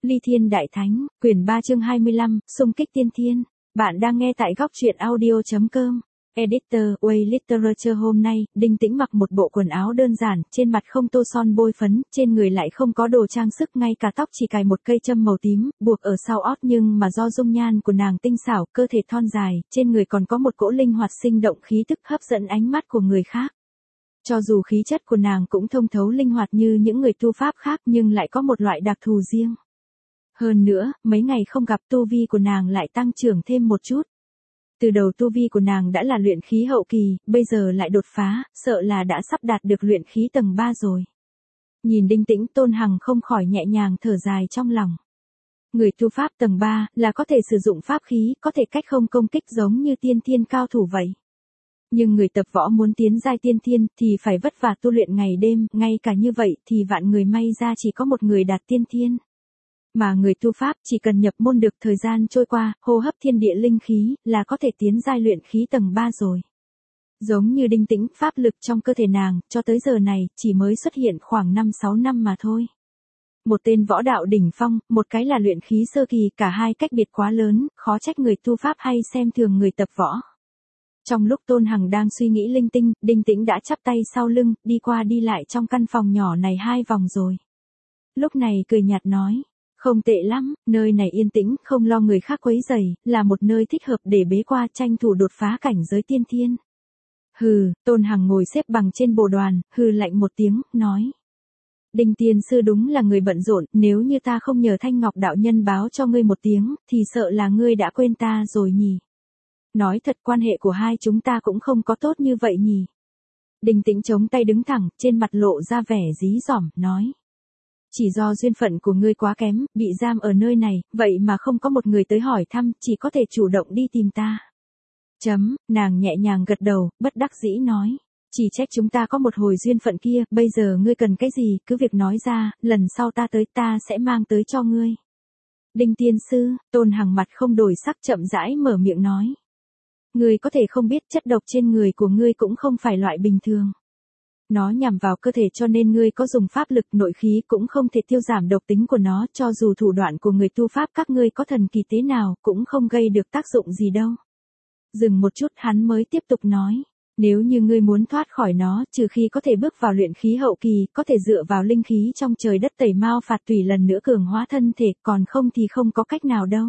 Ly Thiên Đại Thánh, quyển 3 chương 25, xung kích tiên thiên. Bạn đang nghe tại góc truyện audio.com. Editor, Way Literature. Hôm nay, Đinh Tĩnh mặc một bộ quần áo đơn giản, trên mặt không tô son bôi phấn, trên người lại không có đồ trang sức, ngay cả tóc chỉ cài một cây châm màu tím, buộc ở sau ót, nhưng mà do dung nhan của nàng tinh xảo, cơ thể thon dài, trên người còn có một cỗ linh hoạt sinh động khí tức hấp dẫn ánh mắt của người khác. Cho dù khí chất của nàng cũng thông thấu linh hoạt như những người tu pháp khác, nhưng lại có một loại đặc thù riêng. Hơn nữa, mấy ngày không gặp, tu vi của nàng lại tăng trưởng thêm một chút. Từ đầu tu vi của nàng đã là luyện khí hậu kỳ, bây giờ lại đột phá, sợ là đã sắp đạt được luyện khí tầng 3 rồi. Nhìn Đinh Tĩnh, Tôn Hằng không khỏi nhẹ nhàng thở dài trong lòng. Người tu pháp tầng 3 là có thể sử dụng pháp khí, có thể cách không công kích giống như tiên thiên cao thủ vậy. Nhưng người tập võ muốn tiến giai tiên thiên thì phải vất vả tu luyện ngày đêm, ngay cả như vậy thì vạn người may ra chỉ có một người đạt tiên thiên. Mà người tu pháp chỉ cần nhập môn được, thời gian trôi qua, hô hấp thiên địa linh khí là có thể tiến giai luyện khí tầng 3 rồi. Giống như Đinh Tĩnh, pháp lực trong cơ thể nàng cho tới giờ này chỉ mới xuất hiện khoảng 5-6 năm mà thôi. Một tên võ đạo đỉnh phong, một cái là luyện khí sơ kỳ, cả hai cách biệt quá lớn, khó trách người tu pháp hay xem thường người tập võ. Trong lúc Tôn Hằng đang suy nghĩ linh tinh, Đinh Tĩnh đã chắp tay sau lưng, đi qua đi lại trong căn phòng nhỏ này 2 vòng rồi. Lúc này cười nhạt nói, không tệ lắm, nơi này yên tĩnh, không lo người khác quấy rầy, là một nơi thích hợp để bế qua tranh thủ đột phá cảnh giới tiên thiên. Hừ, Tôn Hằng ngồi xếp bằng trên bồ đoàn, hừ lạnh một tiếng, nói. Đinh tiên sư đúng là người bận rộn, nếu như ta không nhờ Thanh Ngọc đạo nhân báo cho ngươi một tiếng, thì sợ là ngươi đã quên ta rồi nhỉ. Nói thật, quan hệ của hai chúng ta cũng không có tốt như vậy nhỉ. Đinh Tĩnh chống tay đứng thẳng, trên mặt lộ ra vẻ dí dỏm, nói. Chỉ do duyên phận của ngươi quá kém, bị giam ở nơi này, vậy mà không có một người tới hỏi thăm, chỉ có thể chủ động đi tìm ta. Nàng nhẹ nhàng gật đầu, bất đắc dĩ nói. Chỉ trách chúng ta có một hồi duyên phận kia, bây giờ ngươi cần cái gì, cứ việc nói ra, lần sau ta tới ta sẽ mang tới cho ngươi. Đinh tiên sư, Tôn Hằng mặt không đổi sắc chậm rãi mở miệng nói. Ngươi có thể không biết chất độc trên người của ngươi cũng không phải loại bình thường. Nó nhằm vào cơ thể cho nên ngươi có dùng pháp lực nội khí cũng không thể tiêu giảm độc tính của nó, cho dù thủ đoạn của người tu pháp các ngươi có thần kỳ thế nào cũng không gây được tác dụng gì đâu. Dừng một chút hắn mới tiếp tục nói. Nếu như ngươi muốn thoát khỏi nó, trừ khi có thể bước vào luyện khí hậu kỳ, có thể dựa vào linh khí trong trời đất tẩy mao phạt tùy lần nữa cường hóa thân thể, còn không thì không có cách nào đâu.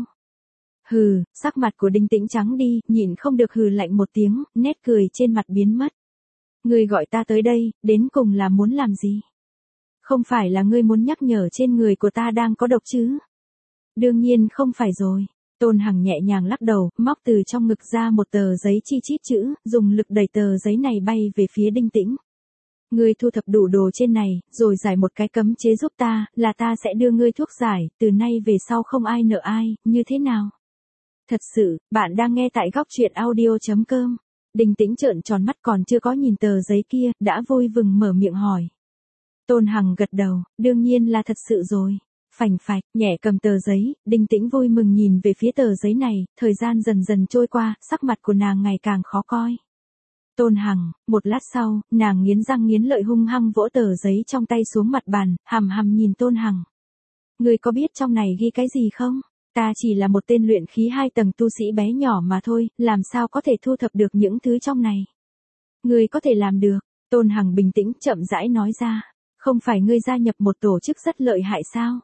Hừ, sắc mặt của Đinh Tĩnh trắng đi, nhịn không được hừ lạnh một tiếng, nét cười trên mặt biến mất. Ngươi gọi ta tới đây, đến cùng là muốn làm gì? Không phải là ngươi muốn nhắc nhở trên người của ta đang có độc chứ? Đương nhiên không phải rồi. Tôn Hằng nhẹ nhàng lắc đầu, móc từ trong ngực ra một tờ giấy chi chít chữ, dùng lực đẩy tờ giấy này bay về phía Đinh Tĩnh. Ngươi thu thập đủ đồ trên này, rồi giải một cái cấm chế giúp ta, là ta sẽ đưa ngươi thuốc giải, từ nay về sau không ai nợ ai, như thế nào? Thật sự, bạn đang nghe tại góc truyện audio.com. Đinh Tĩnh trợn tròn mắt, còn chưa có nhìn tờ giấy kia, đã vui vừng mở miệng hỏi. Tôn Hằng gật đầu, đương nhiên là thật sự rồi. Phành phạch, nhẹ cầm tờ giấy, Đinh Tĩnh vui mừng nhìn về phía tờ giấy này, thời gian dần dần trôi qua, sắc mặt của nàng ngày càng khó coi. Tôn Hằng, một lát sau, nàng nghiến răng nghiến lợi hung hăng vỗ tờ giấy trong tay xuống mặt bàn, hằm hằm nhìn Tôn Hằng. Ngươi có biết trong này ghi cái gì không? Ta chỉ là một tên luyện khí 2 tầng tu sĩ bé nhỏ mà thôi, làm sao có thể thu thập được những thứ trong này? Ngươi có thể làm được, Tôn Hằng bình tĩnh chậm rãi nói ra, không phải ngươi gia nhập một tổ chức rất lợi hại sao?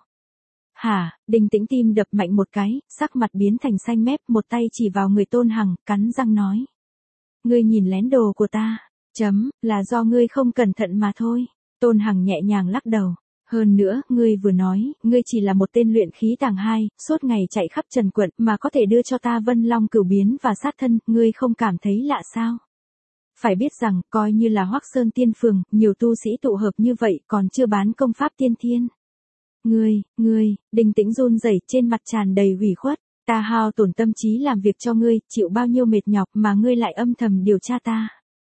Hả? Đinh Tĩnh tim đập mạnh một cái, sắc mặt biến thành xanh mét, một tay chỉ vào người Tôn Hằng, cắn răng nói. Ngươi nhìn lén đồ của ta, là do ngươi không cẩn thận mà thôi. Tôn Hằng nhẹ nhàng lắc đầu. Hơn nữa, ngươi vừa nói, ngươi chỉ là một tên luyện khí tầng 2, suốt ngày chạy khắp trần quận mà có thể đưa cho ta Vân Long Cửu Biến và sát thân, ngươi không cảm thấy lạ sao? Phải biết rằng, coi như là Hoắc Sơn Tiên Phường, nhiều tu sĩ tụ hợp như vậy còn chưa bán công pháp tiên thiên. Ngươi, Đinh Tĩnh run rẩy, trên mặt tràn đầy ủy khuất, ta hao tổn tâm trí làm việc cho ngươi, chịu bao nhiêu mệt nhọc mà ngươi lại âm thầm điều tra ta.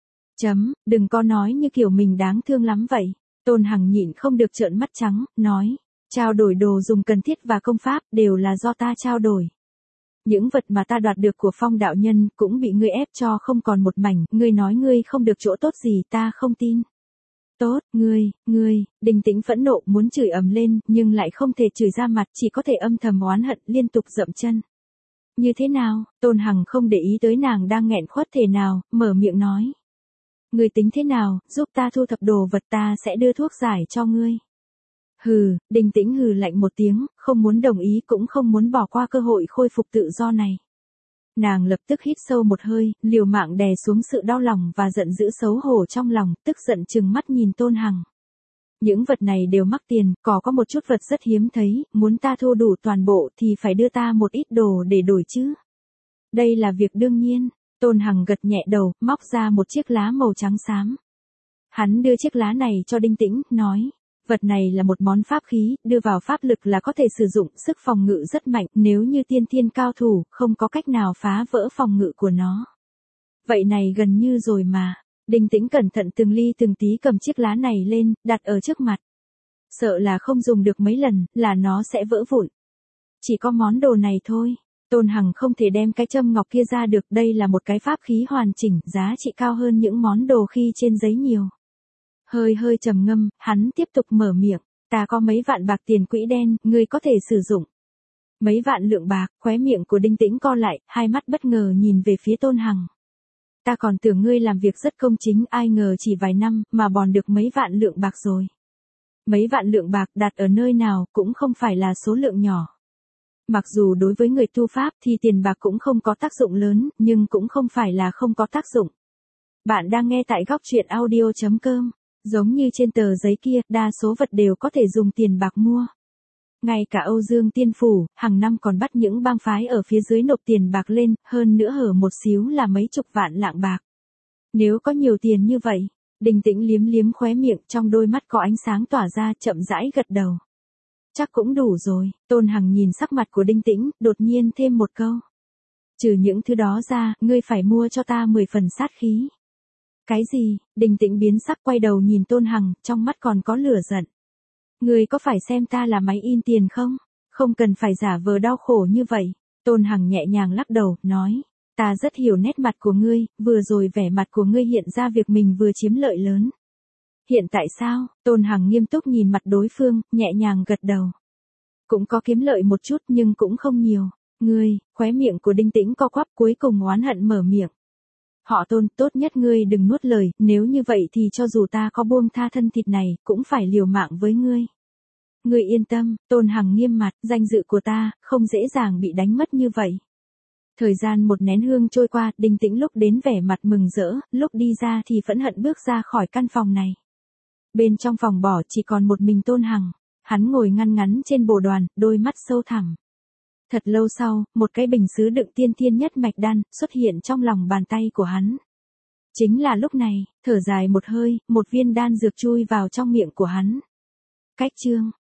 Đừng có nói như kiểu mình đáng thương lắm vậy. Tôn Hằng nhịn không được trợn mắt trắng, nói, trao đổi đồ dùng cần thiết và công pháp đều là do ta trao đổi. Những vật mà ta đoạt được của Phong đạo nhân cũng bị ngươi ép cho không còn một mảnh, ngươi nói ngươi không được chỗ tốt gì, ta không tin. Tốt, ngươi, Đinh Tĩnh phẫn nộ muốn chửi ầm lên, nhưng lại không thể chửi ra mặt, chỉ có thể âm thầm oán hận, liên tục dậm chân. Như thế nào? Tôn Hằng không để ý tới nàng đang nghẹn khuất thể nào, mở miệng nói. Ngươi tính thế nào, giúp ta thu thập đồ vật, ta sẽ đưa thuốc giải cho ngươi. Hừ, Đinh Tĩnh hừ lạnh một tiếng, không muốn đồng ý cũng không muốn bỏ qua cơ hội khôi phục tự do này. Nàng lập tức hít sâu một hơi, liều mạng đè xuống sự đau lòng và giận dữ xấu hổ trong lòng, tức giận trừng mắt nhìn Tôn Hằng. Những vật này đều mắc tiền, có một chút vật rất hiếm thấy, muốn ta thu đủ toàn bộ thì phải đưa ta một ít đồ để đổi chứ. Đây là việc đương nhiên. Tôn Hằng gật nhẹ đầu, móc ra một chiếc lá màu trắng xám. Hắn đưa chiếc lá này cho Đinh Tĩnh, nói. Vật này là một món pháp khí, đưa vào pháp lực là có thể sử dụng, sức phòng ngự rất mạnh, nếu như tiên thiên cao thủ, không có cách nào phá vỡ phòng ngự của nó. Vậy này gần như rồi mà. Đinh Tĩnh cẩn thận từng ly từng tí cầm chiếc lá này lên, đặt ở trước mặt. Sợ là không dùng được mấy lần, là nó sẽ vỡ vụn. Chỉ có món đồ này thôi. Tôn Hằng không thể đem cái châm ngọc kia ra được, đây là một cái pháp khí hoàn chỉnh, giá trị cao hơn những món đồ khi trên giấy nhiều. Hơi trầm ngâm, hắn tiếp tục mở miệng, ta có mấy vạn bạc tiền quỹ đen, ngươi có thể sử dụng. Mấy vạn lượng bạc, khóe miệng của Đinh Tĩnh co lại, hai mắt bất ngờ nhìn về phía Tôn Hằng. Ta còn tưởng ngươi làm việc rất công chính, ai ngờ chỉ vài năm mà bòn được mấy vạn lượng bạc rồi. Mấy vạn lượng bạc đặt ở nơi nào cũng không phải là số lượng nhỏ. Mặc dù đối với người tu pháp thì tiền bạc cũng không có tác dụng lớn, nhưng cũng không phải là không có tác dụng. Bạn đang nghe tại góc truyện audio.com. Giống như trên tờ giấy kia, đa số vật đều có thể dùng tiền bạc mua. Ngay cả Âu Dương Tiên Phủ, hàng năm còn bắt những bang phái ở phía dưới nộp tiền bạc lên, hơn nữa hở một xíu là mấy chục vạn lạng bạc. Nếu có nhiều tiền như vậy, Đinh Tĩnh liếm liếm khóe miệng, trong đôi mắt có ánh sáng tỏa ra, chậm rãi gật đầu. Chắc cũng đủ rồi. Tôn Hằng nhìn sắc mặt của Đinh Tĩnh, đột nhiên thêm một câu. Trừ những thứ đó ra, ngươi phải mua cho ta 10 phần sát khí. Cái gì? Đinh Tĩnh biến sắc, quay đầu nhìn Tôn Hằng, trong mắt còn có lửa giận. Ngươi có phải xem ta là máy in tiền không? Không cần phải giả vờ đau khổ như vậy. Tôn Hằng nhẹ nhàng lắc đầu, nói. Ta rất hiểu nét mặt của ngươi, vừa rồi vẻ mặt của ngươi hiện ra việc mình vừa chiếm lợi lớn. Hiện tại sao? Tôn Hằng nghiêm túc nhìn mặt đối phương, nhẹ nhàng gật đầu. Cũng có kiếm lợi một chút nhưng cũng không nhiều. Ngươi, khóe miệng của Đinh Tĩnh co quắp, cuối cùng oán hận mở miệng. Họ Tôn, tốt nhất ngươi đừng nuốt lời, nếu như vậy thì cho dù ta có buông tha thân thịt này, cũng phải liều mạng với ngươi. Ngươi yên tâm, Tôn Hằng nghiêm mặt, danh dự của ta, không dễ dàng bị đánh mất như vậy. Thời gian một nén hương trôi qua, Đinh Tĩnh lúc đến vẻ mặt mừng rỡ, lúc đi ra thì phẫn hận bước ra khỏi căn phòng này. Bên trong phòng bỏ chỉ còn một mình Tôn Hằng, hắn ngồi ngăn ngắn trên bồ đoàn, đôi mắt sâu thẳm. Thật lâu sau, một cái bình sứ đựng tiên thiên nhất mạch đan, xuất hiện trong lòng bàn tay của hắn. Chính là lúc này, thở dài một hơi, một viên đan dược chui vào trong miệng của hắn. Cách chương.